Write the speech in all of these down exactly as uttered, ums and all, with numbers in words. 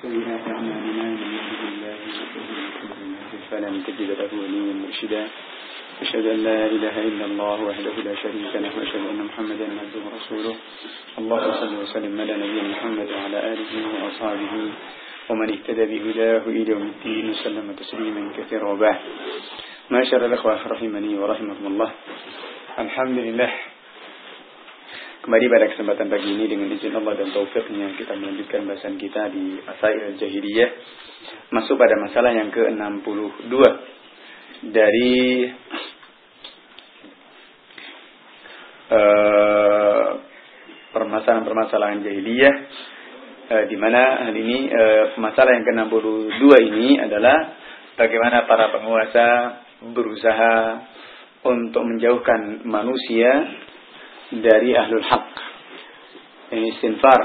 سيئات أعمالنا من يهده الله فلا تجد له وليا مرشدا أشهد أن لا إله إلا الله وحده لا شريك له وأشهد أن محمدا عبده ورسوله اللهم صل وسلم على نبينا محمد وعلى آله وأصحابه ومن اهتدى بهداه إلى يوم الدين وسلم تسليما كثيرا وبعد. معاشر الأخوة rahimani wa rahimakumullah. Alhamdulillah, kembali pada kesempatan pagi ini dengan izin Allah dan taufiknya kita melanjutkan bahasan kita di Masail Jahiliyah, masuk pada masalah yang ke enam puluh dua dari uh, permasalahan-permasalahan jahiliyah, uh, di mana hal ini uh, masalah yang ke enam puluh dua ini adalah bagaimana para penguasa berusaha untuk menjauhkan manusia dari ahlul haq. Ini istinfar.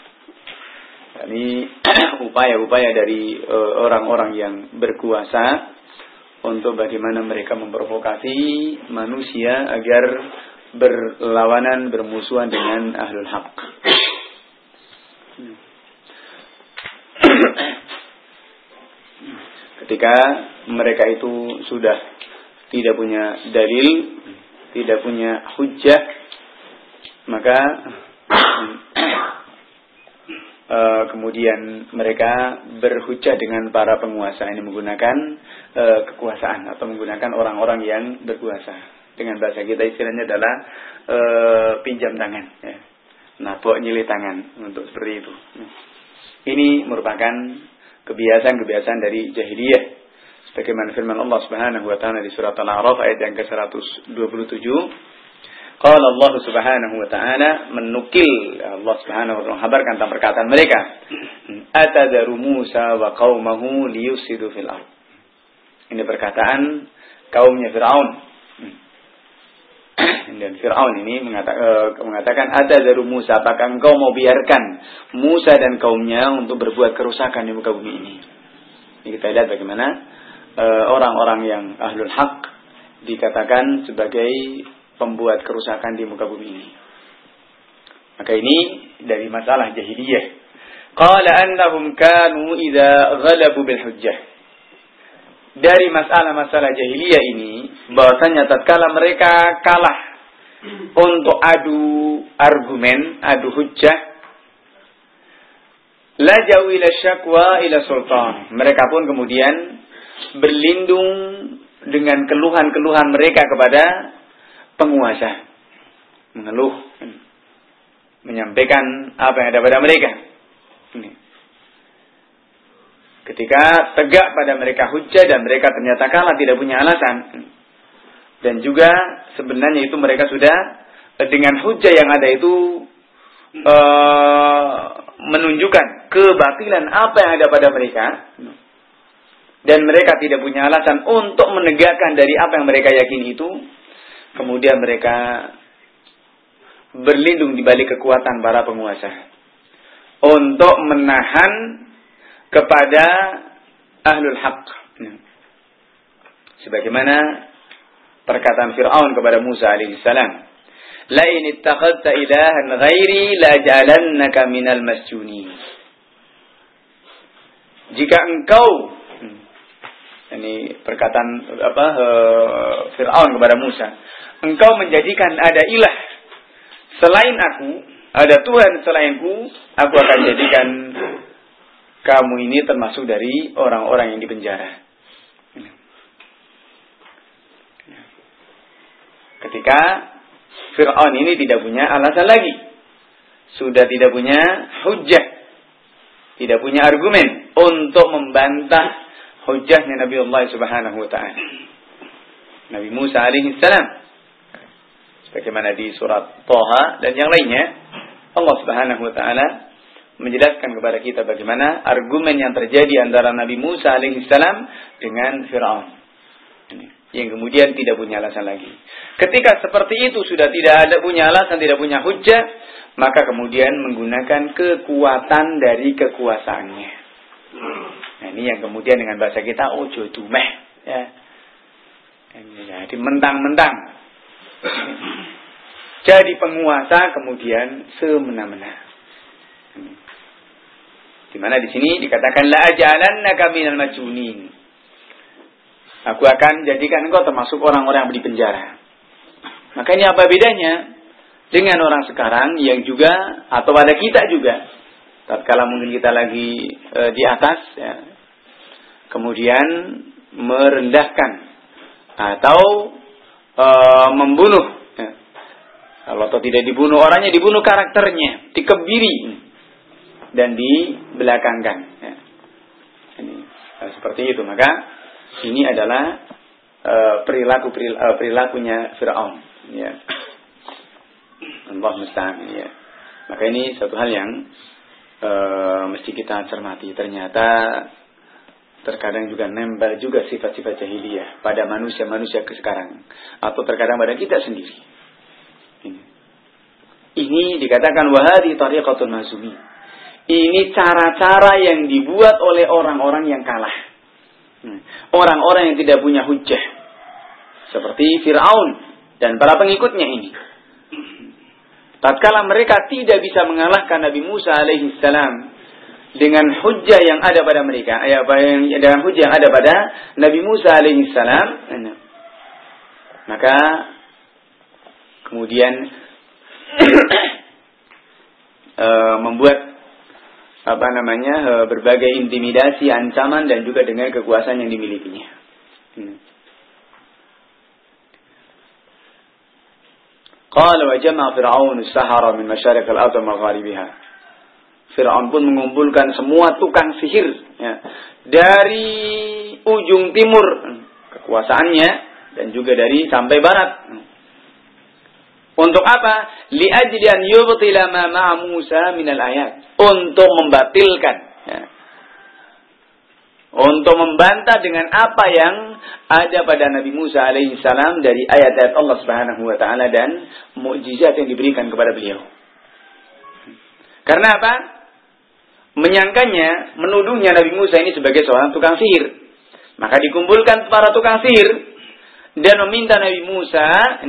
Ini upaya-upaya dari uh, orang-orang yang berkuasa untuk bagaimana mereka memprovokasi manusia agar berlawanan, bermusuhan dengan ahlul haq. Ketika mereka itu sudah tidak punya dalil, tidak punya hujjah, maka uh, kemudian mereka berhujjah dengan para penguasa. Ini menggunakan uh, kekuasaan atau menggunakan orang-orang yang berkuasa. Dengan bahasa kita istilahnya adalah uh, pinjam tangan, ya. Nabok nyilih tangan, untuk seperti itu. Ini merupakan kebiasaan-kebiasaan dari jahiliyah. Sebagaimana firman Allah Subhanahu wa taala di surat Al-A'raf ayat yang ke seratus dua puluh tujuh. Qala Allah Subhanahu wa taala, menukil Allah Subhanahu wa taala menghabarkan tentang perkataan mereka. Atadaru Musa wa qaumahu liyufsidu fil ardh. Ini perkataan kaumnya Firaun. Dan Firaun ini mengatakan, atadaru Musa, apakah engkau mau biarkan Musa dan kaumnya untuk berbuat kerusakan di muka bumi ini? Ini kita lihat bagaimana uh, orang-orang yang ahlul haq dikatakan sebagai pembuat kerusakan di muka bumi ini. Maka ini dari masalah jahiliyah. Qala annahum kanu idza ghalabu bil hujjah. Dari masalah-masalah jahiliyah ini, bahwasanya tatkala mereka kalah untuk adu argumen, adu hujjah, lajau ila syakwa ila sultan. Mereka pun kemudian berlindung dengan keluhan-keluhan mereka kepada penguasa. Mengeluh, menyampaikan apa yang ada pada mereka. Ini. Ketika tegak pada mereka hujjah dan mereka ternyata kalah, tidak punya alasan. Dan juga sebenarnya itu mereka sudah dengan hujjah yang ada itu uh, menunjukkan kebatilan apa yang ada pada mereka. Dan mereka tidak punya alasan untuk menegakkan dari apa yang mereka yakini itu. Kemudian mereka berlindung di balik kekuatan para penguasa untuk menahan kepada ahlul haq. Sebagaimana perkataan Fir'aun kepada Musa alaihissalam, la in ittakhadta ilahan ghairi la ja'alannaka minal masjunin. Jika engkau, ini perkataan apa uh, Fir'aun kepada Musa, engkau menjadikan ada ilah selain aku, ada Tuhan selainku, aku akan jadikan kamu ini termasuk dari orang-orang yang dipenjara. Ketika Fir'aun ini tidak punya alasan lagi, sudah tidak punya hujjah, tidak punya argumen untuk membantah hujjahnya Nabi Allah Subhanahu wa taala, Nabi Musa alaihi salam. Sebagaimana di surat Thaha dan yang lainnya, Allah Subhanahu wa taala menjelaskan kepada kita bagaimana argumen yang terjadi antara Nabi Musa alaihi salam dengan Fir'aun, yang kemudian tidak punya alasan lagi. Ketika seperti itu sudah tidak ada punya alasan, tidak punya hujjah, maka kemudian menggunakan kekuatan dari kekuasaannya. Nah, ini yang kemudian dengan bahasa kita ojo dumeh, ya. Jadi mentang-mentang jadi penguasa kemudian semena-mena. Di mana di sini dikatakan la aj'alannaka minal majunin. Aku akan jadikan engkau termasuk orang-orang yang di penjara. Maka ini apa bedanya dengan orang sekarang yang juga atau pada kita juga, tatkala mungkin kita lagi e, di atas, ya, kemudian merendahkan atau e, membunuh. Ya. Kalau atau tidak dibunuh orangnya, dibunuh karakternya, dikebiri dan dibelakangkan. Ya. Ini e, seperti itu. Maka ini adalah e, perilaku perilakunya Fir'aun. Ya, Allah musta'an. Ya. Maka ini satu hal yang e, mesti kita cermati. Ternyata terkadang juga nempel juga sifat-sifat jahiliyah pada manusia-manusia ke sekarang, atau terkadang pada kita sendiri. Ini, ini dikatakan wahadi tariqatul mazumi. Ini cara-cara yang dibuat oleh orang-orang yang kalah, orang-orang yang tidak punya hujjah, seperti Fir'aun dan para pengikutnya ini. Tatkala mereka tidak bisa mengalahkan Nabi Musa alaihi salam dengan hujjah yang ada pada mereka, ya, dengan hujjah yang ada pada Nabi Musa alaihi salam, maka kemudian e, membuat apa namanya e, berbagai intimidasi, ancaman, dan juga dengan kekuasaan yang dimilikinya. Hmm. Qala wa jama'a Fir'aun as-sahara min masyarik al-ardh wa magharibiha. Fir'aun pun mengumpulkan semua tukang sihir, ya, dari ujung timur kekuasaannya dan juga dari sampai barat. Untuk apa? Li ajli an yubtila ma ma'a Musa min al-ayat. Untuk membatilkan, ya, untuk membantah dengan apa yang ada pada Nabi Musa alaihi salam dari ayat-ayat Allah Subhanahu wa taala dan mukjizat yang diberikan kepada beliau. Karena apa? Menyangkanya, menuduhnya Nabi Musa ini sebagai seorang tukang sihir. Maka dikumpulkan para tukang sihir dan meminta Nabi Musa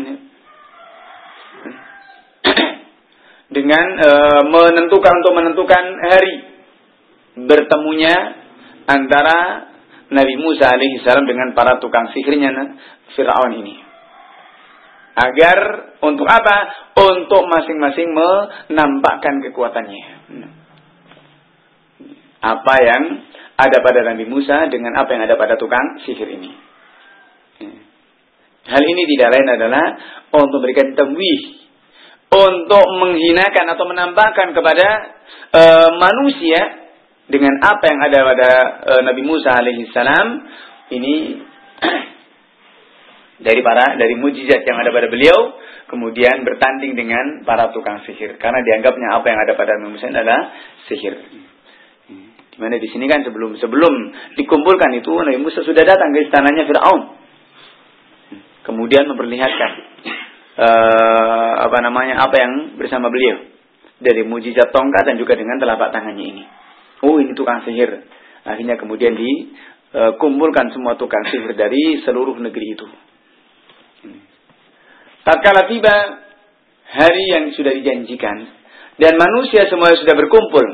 dengan e, menentukan untuk menentukan hari bertemunya antara Nabi Musa alaihi salam dengan para tukang sihirnya Fir'aun ini. Agar untuk apa? Untuk masing-masing menampakkan kekuatannya. Apa yang ada pada Nabi Musa dengan apa yang ada pada tukang sihir ini. Hal ini tidak lain adalah untuk memberikan tamwih, untuk menghinakan atau menampakkan kepada e, manusia dengan apa yang ada pada e, Nabi Musa alaihi salam ini dari para dari mujizat yang ada pada beliau, kemudian bertanding dengan para tukang sihir karena dianggapnya apa yang ada pada Nabi Musa adalah sihir. Di mana di sini kan sebelum sebelum dikumpulkan itu Nabi Musa sudah datang ke istananya Fir'aun, kemudian memperlihatkan e, apa namanya apa yang bersama beliau dari mujizat tongkat dan juga dengan telapak tangannya ini. Oh, ini tukang sihir. Akhirnya kemudian dikumpulkan semua tukang sihir dari seluruh negeri itu. Tatkala tiba hari yang sudah dijanjikan dan manusia semua sudah berkumpul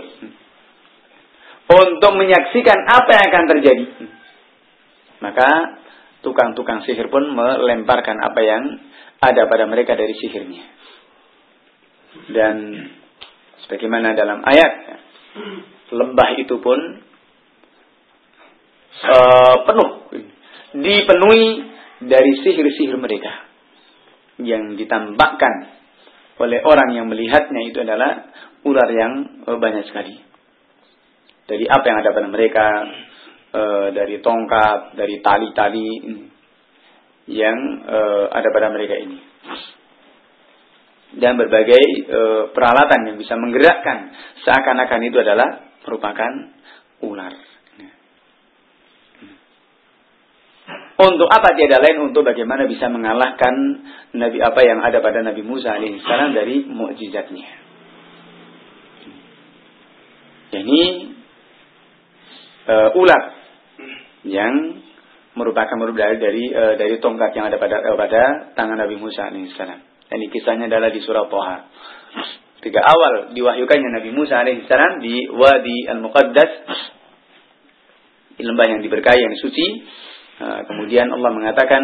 untuk menyaksikan apa yang akan terjadi, maka tukang-tukang sihir pun melemparkan apa yang ada pada mereka dari sihirnya. Dan sebagaimana dalam ayat, lembah itu pun uh, penuh, dipenuhi dari sihir-sihir mereka yang ditampakkan oleh orang yang melihatnya itu adalah ular yang uh, banyak sekali. Dari apa yang ada pada mereka, uh, dari tongkat, dari tali-tali yang uh, ada pada mereka ini. Dan berbagai uh, peralatan yang bisa menggerakkan seakan-akan itu adalah merupakan ular. Untuk apa tiada lain untuk bagaimana bisa mengalahkan Nabi apa yang ada pada Nabi Musa alaihissalam dari mukjizatnya. Ini uh, ular yang merupakan merupakan dari uh, dari tongkat yang ada pada uh, pada tangan Nabi Musa alaihissalam. Dan kisahnya adalah di surah Thaha. ketika awal diwahyukannya Nabi Musa alaihissalam di Wadi Al-Muqaddas, di lembah yang diberkahi, yang suci. Uh, kemudian Allah mengatakan,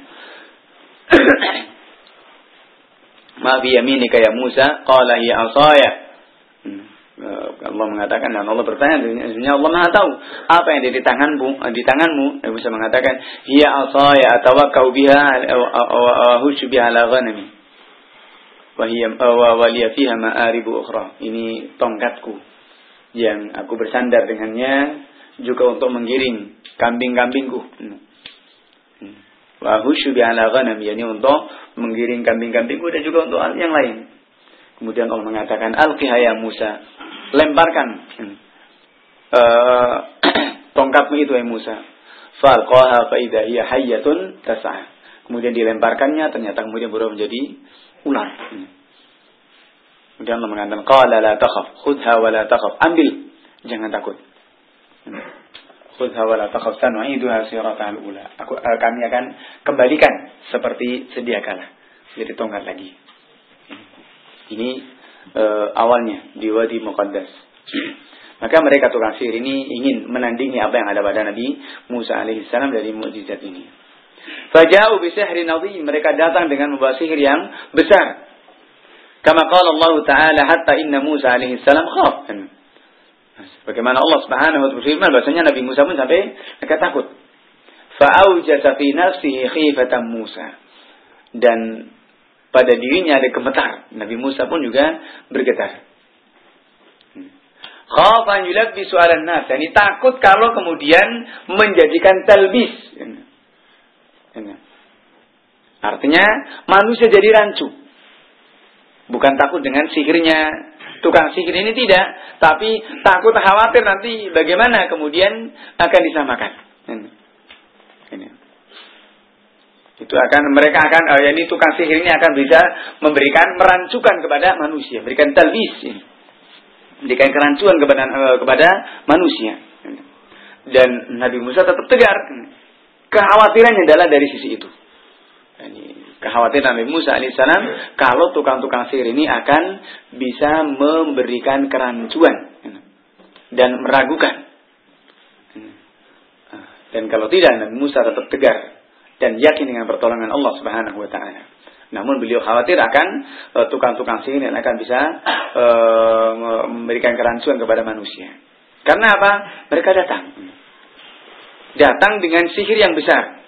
Ma bi yaminika ya Musa, qala hiya asaya. Hmm. Uh, Allah mengatakan, dan Allah bertanya, sebenarnya Allah Maha tahu apa yang ada di tanganmu, di tanganmu. Nabi Musa mengatakan, hiya asaya atawakkau biha wa hushu biha ala ghanami. Wa hiya wa waliya fiha ma'aribu ukhra. Ini tongkatku yang aku bersandar dengannya juga untuk menggiring kambing-kambingku. Hmm. Wa hushu biha ala ghanami, yakni untuk menggiring kambing-kambingku dan juga untuk yang lain. Kemudian Allah mengatakan, alqiha ya Musa, lemparkan uh, tongkatmu itu ya Musa. Falqaha fa idza hiya hayyatun tas'a. Kemudian dilemparkannya, ternyata kemudian berubah menjadi ular. Kemudian Allah mengatakan, qala la takhaf, khudha wa la takhaf, ambil, jangan takut. Khudha wa la takhaf, sanu'iduha siratal ula. Aku kami akan kembalikan seperti sedia kala. Jadi tongkat lagi. Ini uh, awalnya di Wadi Muqaddas. Maka mereka tukang sihir ini ingin menandingi apa yang ada pada Nabi Musa alaihissalam dari mukjizat ini. Faja'u bi sihrin adhim, mereka datang dengan membawa sihir yang besar. Kama qala Allah Ta'ala, hatta inna Musa alaihissalam khaf. Bagaimana Allah Subhanahu wa taala berfirman bahwasanya Nabi Musa pun sampai mereka takut. Fa'aujasa fi nafsihi khifatan Musa. Dan pada dirinya ada gemetar. Nabi Musa pun juga bergetar. Khafan yulabbisu 'alan nas. Yani takut kalau kemudian menjadikan talbis. Artinya manusia jadi rancu. Bukan takut dengan sihirnya tukang sihir ini, tidak, tapi takut khawatir nanti bagaimana kemudian akan disamakan. Ini. Itu akan mereka akan uh, yani tukang sihir ini akan bisa memberikan merancukan kepada manusia, memberikan talbis ini. Memberikan kerancuan kepada uh, kepada manusia. Dan Nabi Musa tetap tegar. Kekhawatirannya adalah dari sisi itu. Yani, kekhawatiran Nabi Musa alaihissalam kalau tukang-tukang sihir ini akan bisa memberikan kerancuan dan meragukan. Dan kalau tidak, Nabi Musa tetap tegar dan yakin dengan pertolongan Allah Subhanahu wa taala. Namun beliau khawatir akan uh, tukang-tukang sihir yang akan bisa uh, memberikan kerancuan kepada manusia. Karena apa? Mereka datang. Datang dengan sihir yang besar.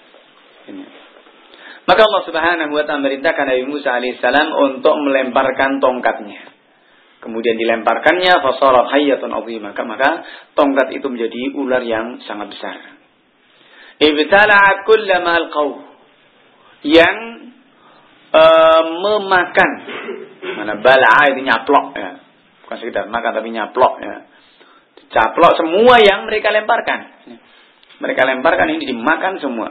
Maka Allah Subhanahu wa taala merintahkan Nabi Musa alaihissalam untuk melemparkan tongkatnya. Kemudian dilemparkannya, fasarat hayyatun 'azimah. Maka tongkat itu menjadi ular yang sangat besar. Ibtala'at kullama alqaw, yang uh, memakan. Mana bal'a itu nyaplok ya. Bukan sekedar makan tapi nyaplok ya. Caplok semua yang mereka lemparkan. Mereka lemparkan ini dimakan semua.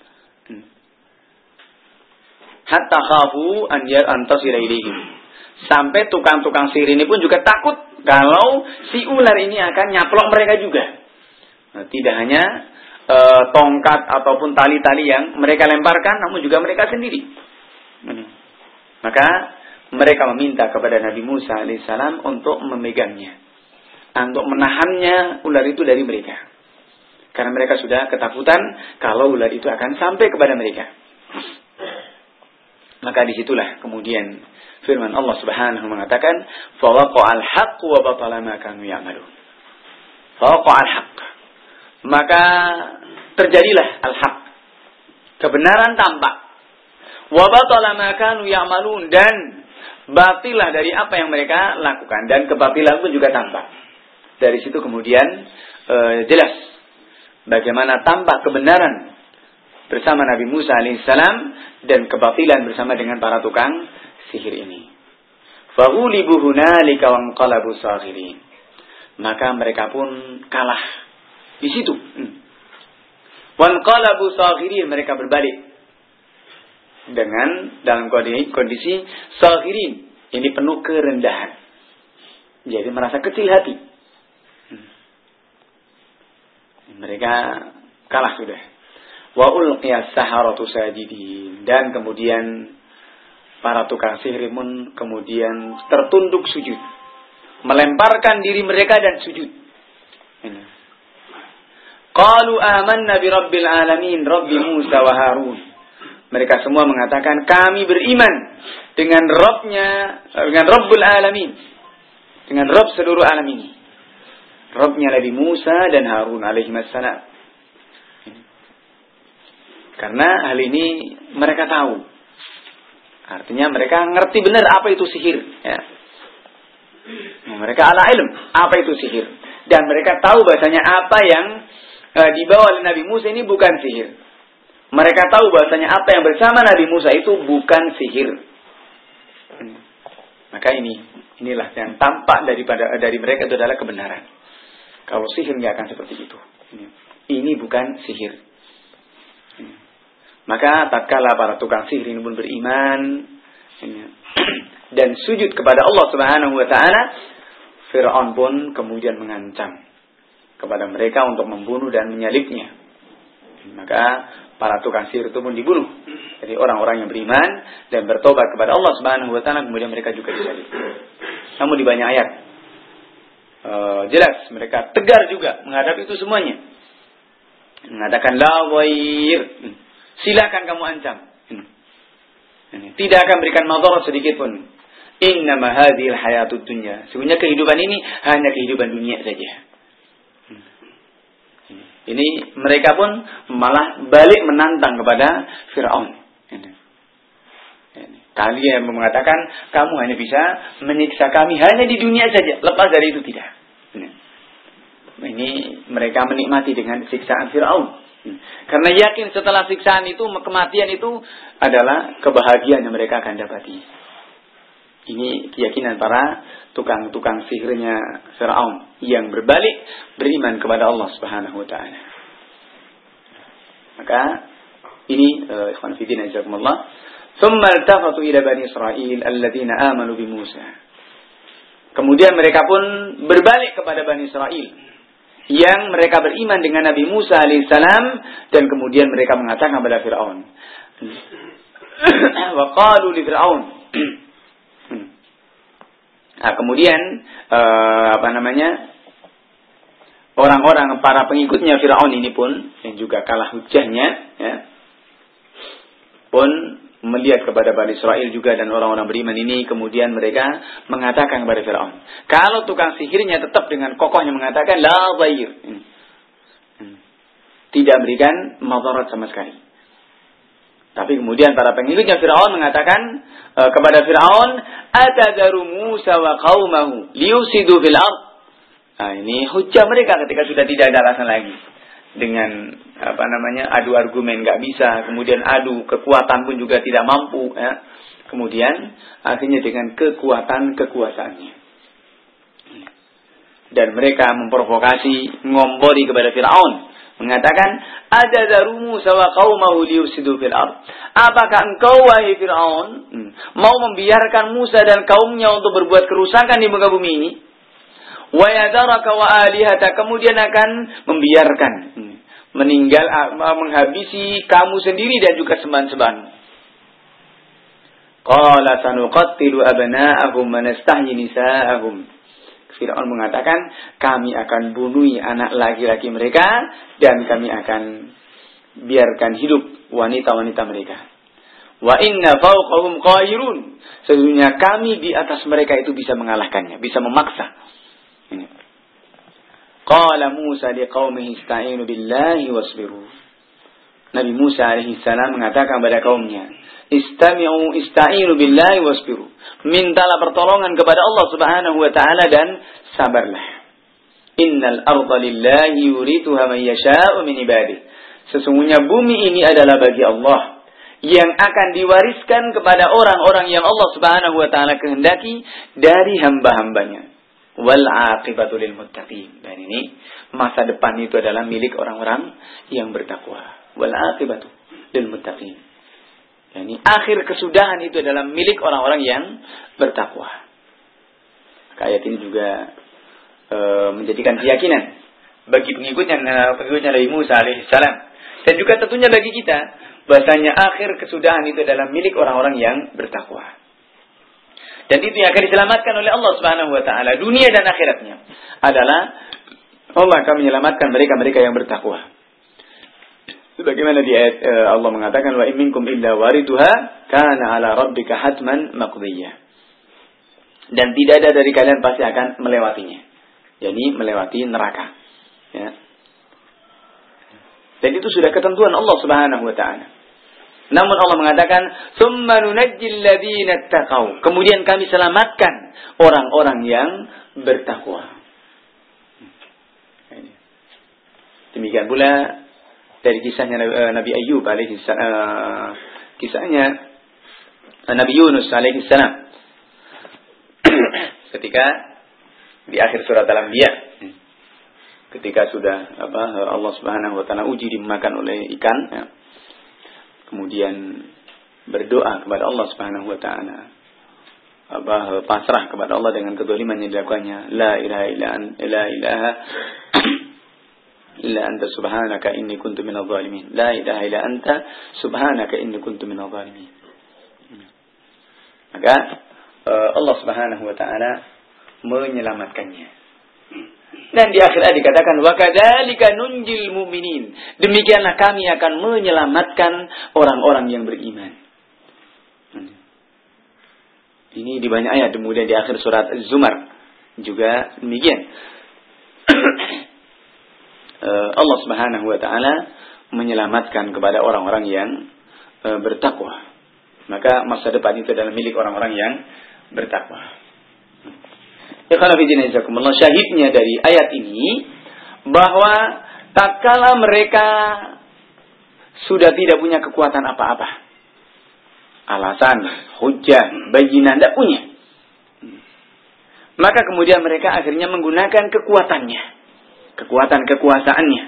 Hatta khafu an yantasira ilaihim. Sampai tukang-tukang sihir ini pun juga takut kalau si ular ini akan nyaplok mereka juga. Nah, tidak hanya e, tongkat ataupun tali-tali yang mereka lemparkan, namun juga mereka sendiri. Hmm. Maka mereka meminta kepada Nabi Musa alaihissalam untuk memegangnya, untuk menahannya ular itu dari mereka. Karena mereka sudah ketakutan kalau ular itu akan sampai kepada mereka. Maka disitulah kemudian firman Allah Subhanahu mengatakan, fawaqa'al haqq wa batala ma kanu ya'malun. Fawaqa'al haqq, maka terjadilah al-haq, kebenaran tampak. Wa batala ma kanu ya'malun, dan batilah dari apa yang mereka lakukan, dan kebatilan pun juga tampak. Dari situ kemudian e, jelas bagaimana tampak kebenaran bersama Nabi Musa alaihissalam dan kebatilan bersama dengan para tukang sihir ini. Faghulibu hunalika wanqalabu saghirin. Maka mereka pun kalah di situ. Wanqalabu saghirin, mereka berbalik dengan dalam kondisi, kondisi saghirin, ini penuh kerendahan. Jadi merasa kecil hati. Mereka kalah sudah. Wa ulqiyas saharatu sajidin, dan kemudian para tukang sihir pun kemudian tertunduk sujud, melemparkan diri mereka dan sujud. Ini. Qalu amanna bi rabbil alamin, Rabbi Musa wa Harun. Mereka semua mengatakan kami beriman dengan Rabbnya, dengan Rabbul Alamin, dengan Rabb seluruh alam ini, Rabbnya Nabi Musa dan Harun alaihi wassalam. Karena hal ini mereka tahu, artinya mereka ngerti benar apa itu sihir. Ya. Mereka ala ilm apa itu sihir, dan mereka tahu bahasanya apa yang e, dibawa oleh Nabi Musa ini bukan sihir. Mereka tahu bahasanya apa yang bersama Nabi Musa itu bukan sihir. Maka ini, inilah yang tampak daripada dari mereka itu adalah kebenaran. Kalau sihir nggak akan seperti itu. Ini bukan sihir. Maka tatkala para tukang sihir ini pun beriman dan sujud kepada Allah Subhanahu wa taala, Firaun pun kemudian mengancam kepada mereka untuk membunuh dan menyalibnya. Maka para tukang sihir itu pun dibunuh. Jadi orang-orang yang beriman dan bertobat kepada Allah Subhanahu wa taala kemudian mereka juga disalib. Namun di banyak ayat uh, jelas mereka tegar juga menghadapi itu semuanya. Mengatakan la wair. Silakan kamu ancam. Tidak akan berikan madarat sedikit pun. Innama hadhil hayatud dunya. Sebenarnya kehidupan ini hanya kehidupan dunia saja. Ini mereka pun malah balik menantang kepada Firaun. Kalian mengatakan kamu hanya bisa menyiksa kami hanya di dunia saja, lepas dari itu tidak. Ini mereka menikmati dengan siksaan Firaun. Karena yakin setelah siksaan itu, kematian itu adalah kebahagiaan yang mereka akan dapati. Ini keyakinan para tukang-tukang sihirnya Firaun yang berbalik beriman kepada Allah Subhanahu wa taala. Maka ini ikhwan fillah jazakumullah. Thumma iltafatu ila bani Israil alladziina aamanu bi Musa. Kemudian mereka pun berbalik kepada Bani Israil yang mereka beriman dengan Nabi Musa alaihissalam, dan kemudian mereka mengatakan kepada Firaun. Wa qalu li Firaun. Nah, kemudian uh, apa namanya orang-orang para pengikutnya Firaun ini pun yang juga kalah hujahnya, ya, pun melihat kepada Bani Israil juga dan orang-orang beriman ini, kemudian mereka mengatakan kepada Firaun, kalau tukang sihirnya tetap dengan kokohnya mengatakan la dhair, tidak berikan madarat sama sekali. Tapi kemudian para pengikutnya Firaun mengatakan uh, kepada Firaun, atadharu Musa wa qaumahu liyufsidu fil ard. Nah, ini hujah mereka ketika sudah tidak ada alasan lagi. Dengan apa namanya adu argumen nggak bisa, kemudian adu kekuatan pun juga tidak mampu, ya. Kemudian akhirnya dengan kekuatan kekuasaannya. Dan mereka memprovokasi, ngompori kepada Firaun, mengatakan, ada daru Musa wa qaumahu liyufsidu fil ard. Apakah engkau wahai Firaun hmm, mau membiarkan Musa dan kaumnya untuk berbuat kerusakan di muka bumi ini? Wa yadaraka wa alihata, kemudian akan membiarkan hmm, meninggal menghabisi kamu sendiri dan juga sembahan-sembahan. Qala sanuqattilu abna'ahum wa nastahyi nisa'ahum. Firaun mengatakan, kami akan bunuh anak laki-laki mereka dan kami akan biarkan hidup wanita-wanita mereka. Wa inna fawqahum qahirun. Sesungguhnya kami di atas mereka itu bisa mengalahkannya, bisa memaksa. Qala Musa liqaumihi ista'inu billahi wasbiru. Nabi Musa alaihi salam mengatakan kepada kaumnya, istami'u ista'inu billahi wasbiru. Mintalah pertolongan kepada Allah Subhanahu wa taala dan sabarlah. Innal arda lillahi yurithuha man yasha'u min ibadihi. Sesungguhnya bumi ini adalah bagi Allah yang akan diwariskan kepada orang-orang yang Allah Subhanahu wa taala kehendaki dari hamba-hambanya. Wal aqibatu lil muttaqin. Dan ini masa depan itu adalah milik orang-orang yang bertakwa. Wal aqibatu lil muttaqin. Yani akhir kesudahan itu adalah milik orang-orang yang bertakwa. Ayat ini juga e, menjadikan keyakinan bagi pengikutnya pengikutnya Nabi Musa alaihissalam, dan juga tentunya bagi kita bahasanya akhir kesudahan itu adalah milik orang-orang yang bertakwa. Dan itu yang akan diselamatkan oleh Allah Subhanahu wa taala, dunia dan akhiratnya adalah Allah akan menyelamatkan mereka-mereka yang bertakwa. Sebagaimana di ayat Allah mengatakan wa in minkum illa wariduha kana ala rabbika hatman maqdiyya. Dan tidak ada dari kalian pasti akan melewatinya. Jadi melewati neraka. Ya. Dan itu sudah ketentuan Allah Subhanahu wa taala. Namun Allah mengatakan, "Tsumma nunajjil ladzina taqau." Kemudian kami selamatkan orang-orang yang bertakwa. Demikian pula dari kisahnya Nabi Ayyub alaihi salam, kisahnya Nabi Yunus alaihi salam. Ketika di akhir surat Al-Anbiya, ketika sudah apa Allah Subhanahu wa taala uji dimakan oleh ikan, ya. Kemudian berdoa kepada Allah Subhanahu wa taala, apa pasrah kepada Allah dengan kedzaliman yang dilakukannya. La ilaha illa anta, la ilaha illa anta subhanaka inni kuntu minadh dhalimin. La ilaha illa anta subhanaka inni kuntu minadh dhalimin. Maka Allah Subhanahu wa taala menyelamatkannya. Dan di akhir ayat dikatakan wa kadzalika nunjil mu'minin. Demikianlah kami akan menyelamatkan orang-orang yang beriman. Ini di banyak ayat, kemudian di akhir surat Az-Zumar juga demikian. Allah Subhanahu wa taala menyelamatkan kepada orang-orang yang bertakwa. Maka masa depan itu adalah milik orang-orang yang bertakwa. Syahidnya dari ayat ini bahwa tatkala mereka sudah tidak punya kekuatan apa-apa, alasan, hujjah, bayyinah tidak punya, maka kemudian mereka akhirnya menggunakan kekuatannya, kekuatan kekuasaannya.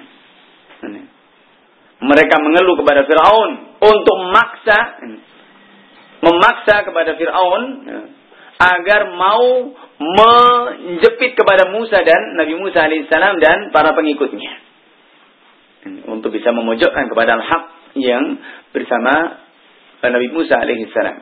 Mereka mengeluh kepada Fir'aun untuk memaksa memaksa kepada Fir'aun agar mau menjepit kepada Musa dan Nabi Musa alaihissalam dan para pengikutnya untuk bisa memojokkan kepada al-haq yang bersama Nabi Musa alaihissalam.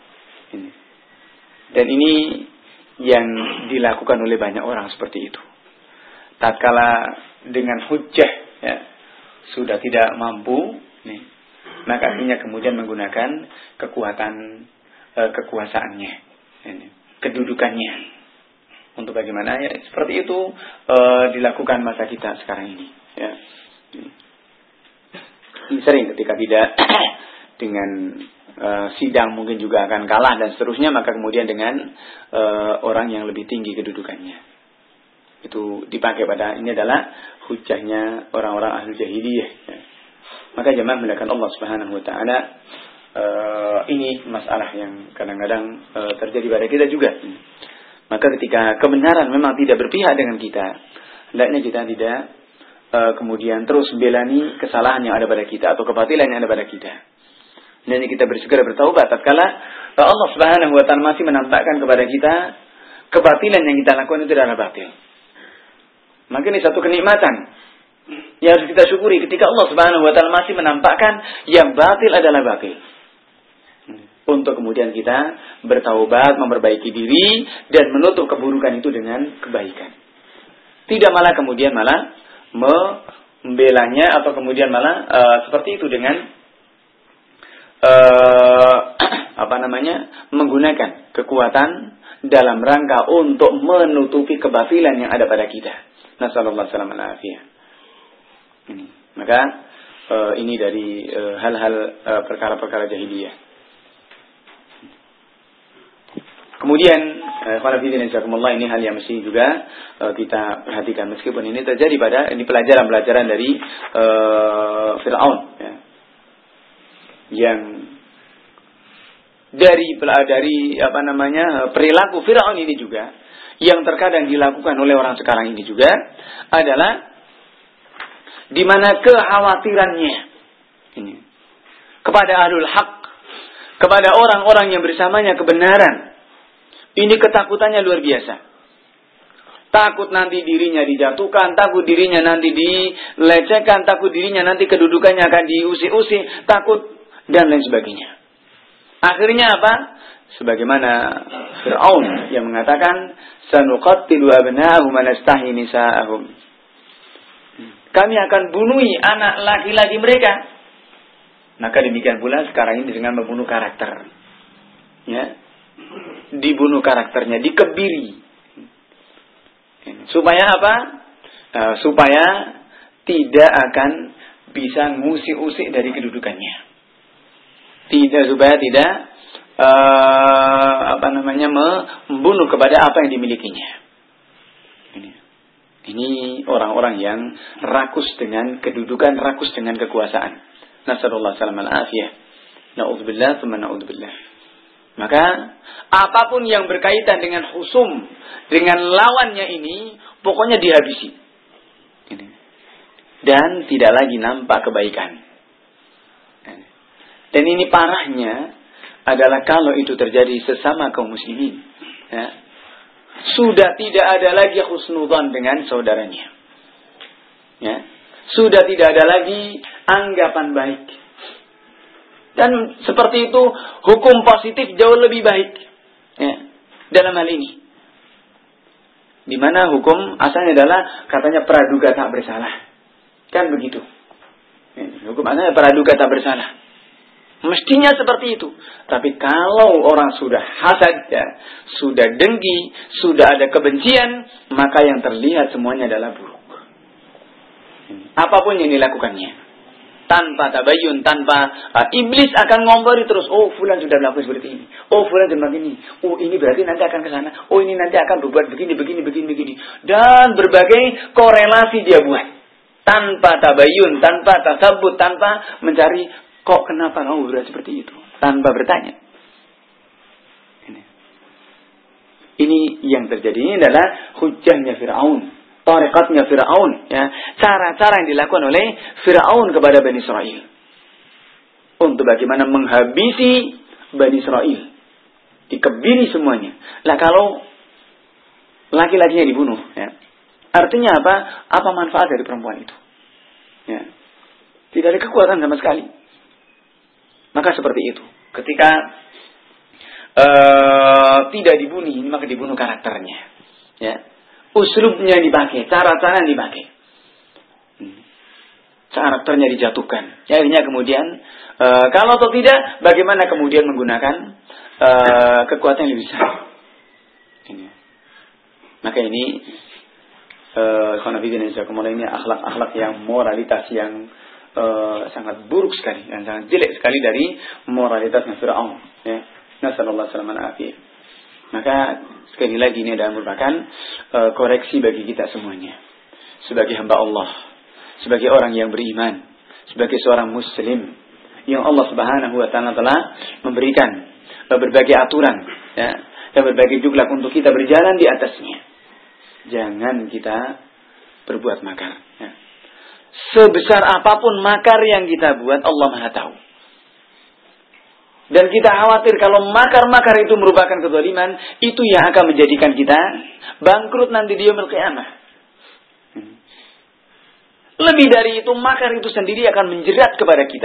Dan ini yang dilakukan oleh banyak orang seperti itu. Tatkala dengan hujjah ya, sudah tidak mampu, nih, maka akhirnya kemudian menggunakan kekuatan e, kekuasaannya, ini, kedudukannya. Untuk bagaimana ya seperti itu e, dilakukan masa kita sekarang ini. Ya. Ini sering ketika tidak dengan e, sidang mungkin juga akan kalah dan seterusnya, maka kemudian dengan e, orang yang lebih tinggi kedudukannya. Itu dipakai pada ini adalah hujahnya orang-orang ahli jahiliyah. Ya. Maka jemaah melakukan Allah Subhanahu Wa Taala e, ini masalah yang kadang-kadang e, terjadi pada kita juga. Maka ketika kebenaran memang tidak berpihak dengan kita, hendaknya kita tidak e, kemudian terus membelani kesalahan yang ada pada kita atau kebatilan yang ada pada kita. Dan kita bersegera bertaubat tatkala Allah Subhanahu Wa Taala masih menampakkan kepada kita kebatilan yang kita lakukan itu adalah batil. Maka ini satu kenikmatan yang harus kita syukuri ketika Allah Subhanahu Wa Taala masih menampakkan yang batil adalah batil. Untuk kemudian kita bertaubat, memperbaiki diri dan menutup keburukan itu dengan kebaikan. Tidak malah kemudian malah membelanya atau kemudian malah uh, seperti itu dengan uh, apa namanya menggunakan kekuatan dalam rangka untuk menutupi kebatilan yang ada pada kita. Nasallallahu alaihi wasallam. Ini. Maka uh, ini dari uh, hal-hal uh, perkara-perkara jahiliyah. Kemudian, uh, ini hal yang mesti juga uh, kita perhatikan meskipun ini terjadi pada ini pelajaran-pelajaran dari uh, Fir'aun, ya. Yang dari dari apa namanya perilaku Fir'aun ini juga yang terkadang dilakukan oleh orang sekarang ini juga adalah di mana kekhawatirannya ini kepada ahlul haq, kepada orang-orang yang bersamanya kebenaran. Ini ketakutannya luar biasa. Takut nanti dirinya dijatuhkan, takut dirinya nanti dilecehkan, takut dirinya nanti kedudukannya akan diusik-usik, takut dan lain sebagainya. Akhirnya apa? Sebagaimana Fir'aun yang mengatakan, sanuqattilu abna'ahum wa nastahi nisa'ahum. Kami akan bunuhi anak laki-laki mereka. Maka demikian pula sekarang ini dengan membunuh karakter. Ya. Dibunuh karakternya, dikebiri. Supaya apa? Uh, supaya tidak akan bisa ngusik-usik dari kedudukannya. Tidak, supaya tidak uh, apa namanya membunuh kepada apa yang dimilikinya. Ini, ini orang-orang yang rakus dengan kedudukan, rakus dengan kekuasaan. Nasallallahu alaihi wasallam. Na'udzubillah, tsumma na'udzubillah. Maka apapun yang berkaitan dengan husum, dengan lawannya ini, pokoknya dihabisi. Ini. Dan tidak lagi nampak kebaikan. Dan ini parahnya adalah kalau itu terjadi sesama kaum muslimin. Ya. Sudah tidak ada lagi husnudzan dengan saudaranya. Ya. Sudah tidak ada lagi anggapan baik. Dan seperti itu hukum positif jauh lebih baik ya, dalam hal ini. Di mana hukum asalnya adalah katanya praduga tak bersalah. Kan begitu. Ya, hukum asalnya praduga tak bersalah. Mestinya seperti itu. Tapi kalau orang sudah hasad, ya, sudah dengki, sudah ada kebencian, maka yang terlihat semuanya adalah buruk. Apapun yang dilakukannya. Tanpa tabayun, tanpa uh, iblis akan ngompori terus. Oh, fulan sudah melakukan seperti ini. Oh, fulan sudah begini. Oh, ini berarti nanti akan ke sana. Oh, ini nanti akan berbuat begini, begini, begini, begini. Dan berbagai korelasi dia buat. Tanpa tabayun, tanpa tasabut, tanpa mencari kok kenapa kamu berbuat seperti itu. Tanpa bertanya. Ini, ini yang terjadi. Ini adalah hujahnya Fir'aun. Tarekatnya Fir'aun, ya, cara-cara yang dilakukan oleh Fir'aun kepada Bani Israel untuk bagaimana menghabisi Bani Israel, dikebiri semuanya. Lah kalau laki-lakinya dibunuh, ya, artinya apa? Apa manfaat dari perempuan itu? Ya, tidak ada kekuatan sama sekali. Maka seperti itu. Ketika uh, tidak dibunuh, maka dibunuh karakternya. Ya. Uslubnya dipakai, cara-cara yang dipakai. Karakternya dijatuhkan. Ya, akhirnya kemudian, e, kalau atau tidak, bagaimana kemudian menggunakan e, kekuatan yang lebih besar. Ini. Maka ini, khonafidin e, ini akhlak-akhlak yang moralitas yang e, sangat buruk sekali, yang sangat jelek sekali dari moralitasnya Fir'aun. Ya. Nasallallahu alaihi wasallam. Maka sekali lagi ini adalah merupakan uh, koreksi bagi kita semuanya. Sebagai hamba Allah, sebagai orang yang beriman, sebagai seorang muslim yang Allah Subhanahu wa taala telah memberikan uh, berbagai aturan, ya, dan berbagai juklak untuk kita berjalan di atasnya. Jangan kita berbuat makar. Ya. Sebesar apapun makar yang kita buat, Allah Maha tahu. Dan kita khawatir kalau makar-makar itu merupakan kezaliman, itu yang akan menjadikan kita bangkrut nanti di yaumil qiyamah. Lebih dari itu, makar itu sendiri akan menjerat kepada kita.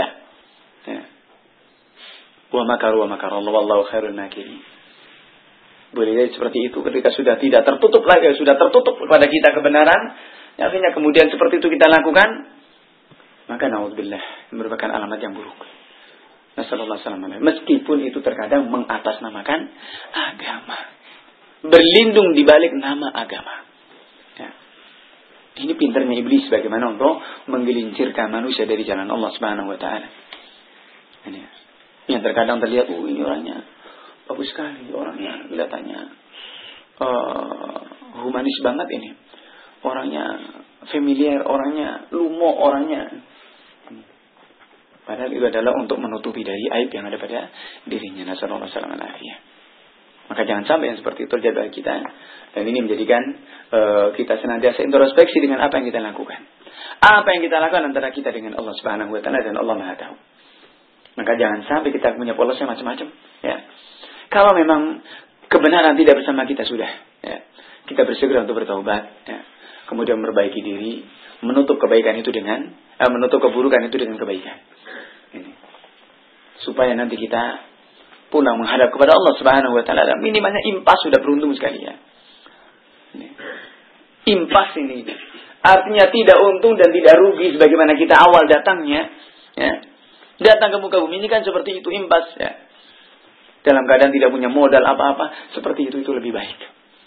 Wa makar wa makar Allah wallahu khairul makirin. Boleh jadi seperti itu ketika sudah tidak tertutup lagi, sudah tertutup kepada kita kebenaran, akhirnya kemudian seperti itu kita lakukan, maka naudzubillah, merupakan alamat yang buruk. Nasallallahu alaihi wasallam. Meskipun itu terkadang mengatasnamakan agama, berlindung di balik nama agama. Ya. Ini pintarnya iblis bagaimana untuk menggelincirkan manusia dari jalan Allah Subhanahu wa taala. Ini yang terkadang terlihat, oh ini orangnya bagus sekali, orangnya kelihatannya uh, humanis banget ini. Orangnya familiar, orangnya lumo, orangnya. Padahal itu adalah untuk menutupi dari aib yang ada pada dirinya. Nasallallahu alaihi wasallam. Maka jangan sampai yang seperti itu terjadi bagi kita. Dan ini menjadikan uh, kita senantiasa introspeksi dengan apa yang kita lakukan. Apa yang kita lakukan antara kita dengan Allah Subhanahu wa taala, dan Allah Maha tahu. Maka jangan sampai kita punya polosnya macam-macam. Ya. Kalau memang kebenaran tidak bersama kita sudah, ya, kita bersegera untuk bertaubat. Ya. Kemudian memperbaiki diri, menutup kebaikan itu dengan, eh, menutup keburukan itu dengan kebaikan. Ini. supaya nanti kita pulang menghadap kepada Allah Subhanahu wa taala. Minimalnya impas sudah beruntung sekali ya. Impas ini artinya tidak untung dan tidak rugi sebagaimana kita awal datangnya ya. Datang ke muka bumi ini kan seperti itu, impas ya. Dalam keadaan tidak punya modal apa-apa, seperti itu itu lebih baik.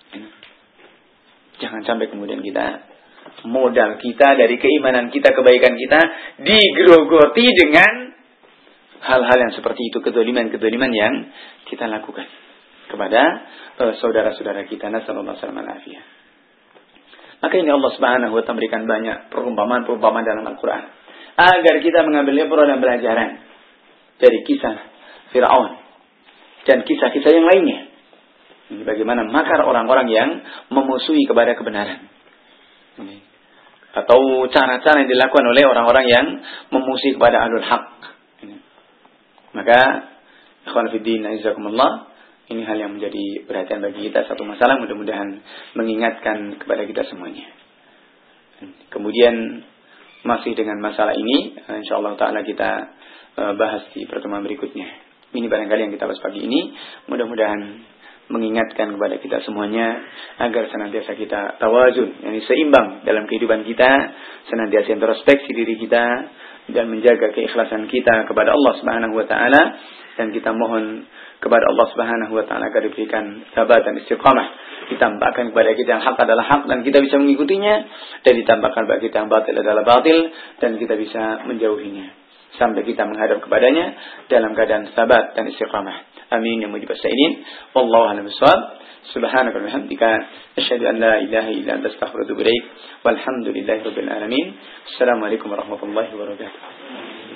Jangan sampai kemudian kita modal kita dari keimanan kita, kebaikan kita digerogoti dengan hal-hal yang seperti itu, kedoliman-kedoliman yang kita lakukan kepada uh, saudara-saudara kita. Nasallallahu alaihi wasallam. Maka ini Allah Subhanahu wa taala memberikan banyak perumpamaan-perumpamaan dalam Al-Qur'an agar kita mengambil ibrah dan pelajaran dari kisah Firaun dan kisah-kisah yang lainnya. Ini bagaimana makar orang-orang yang memusuhi kepada kebenaran. Ini. Atau cara-cara yang dilakukan oleh orang-orang yang memusuhi kepada ahlul haq. Ini. Maka ikhwan fiddin azakumullah, ini hal yang menjadi perhatian bagi kita, satu masalah, mudah-mudahan mengingatkan kepada kita semuanya. Kemudian masih dengan masalah ini, insyaallah taala kita bahas di pertemuan berikutnya. Ini barangkali yang kita bahas pagi ini, mudah-mudahan mengingatkan kepada kita semuanya agar senantiasa kita tawazun, yakni seimbang dalam kehidupan kita, senantiasa introspeksi diri kita dan menjaga keikhlasan kita kepada Allah Subhanahu wa taala, dan kita mohon kepada Allah Subhanahu wa taala agar diberikan sabat dan istiqamah, ditambahkan kepada kita yang hak adalah hak dan kita bisa mengikutinya, dan ditambahkan kepada kita yang batil adalah batil dan kita bisa menjauhinya sampai kita menghadap kepadanya dalam keadaan sabat dan istiqamah. Amin ya mujibas sa'ilin. Wallahu a'lam bishawab. Subhanaka wa bihamdika asyhadu an la ilaha illa anta astaghfiruka wa atubu ilaik. Walhamdulillahirabbil alamin. Assalamualaikum warahmatullahi wabarakatuh.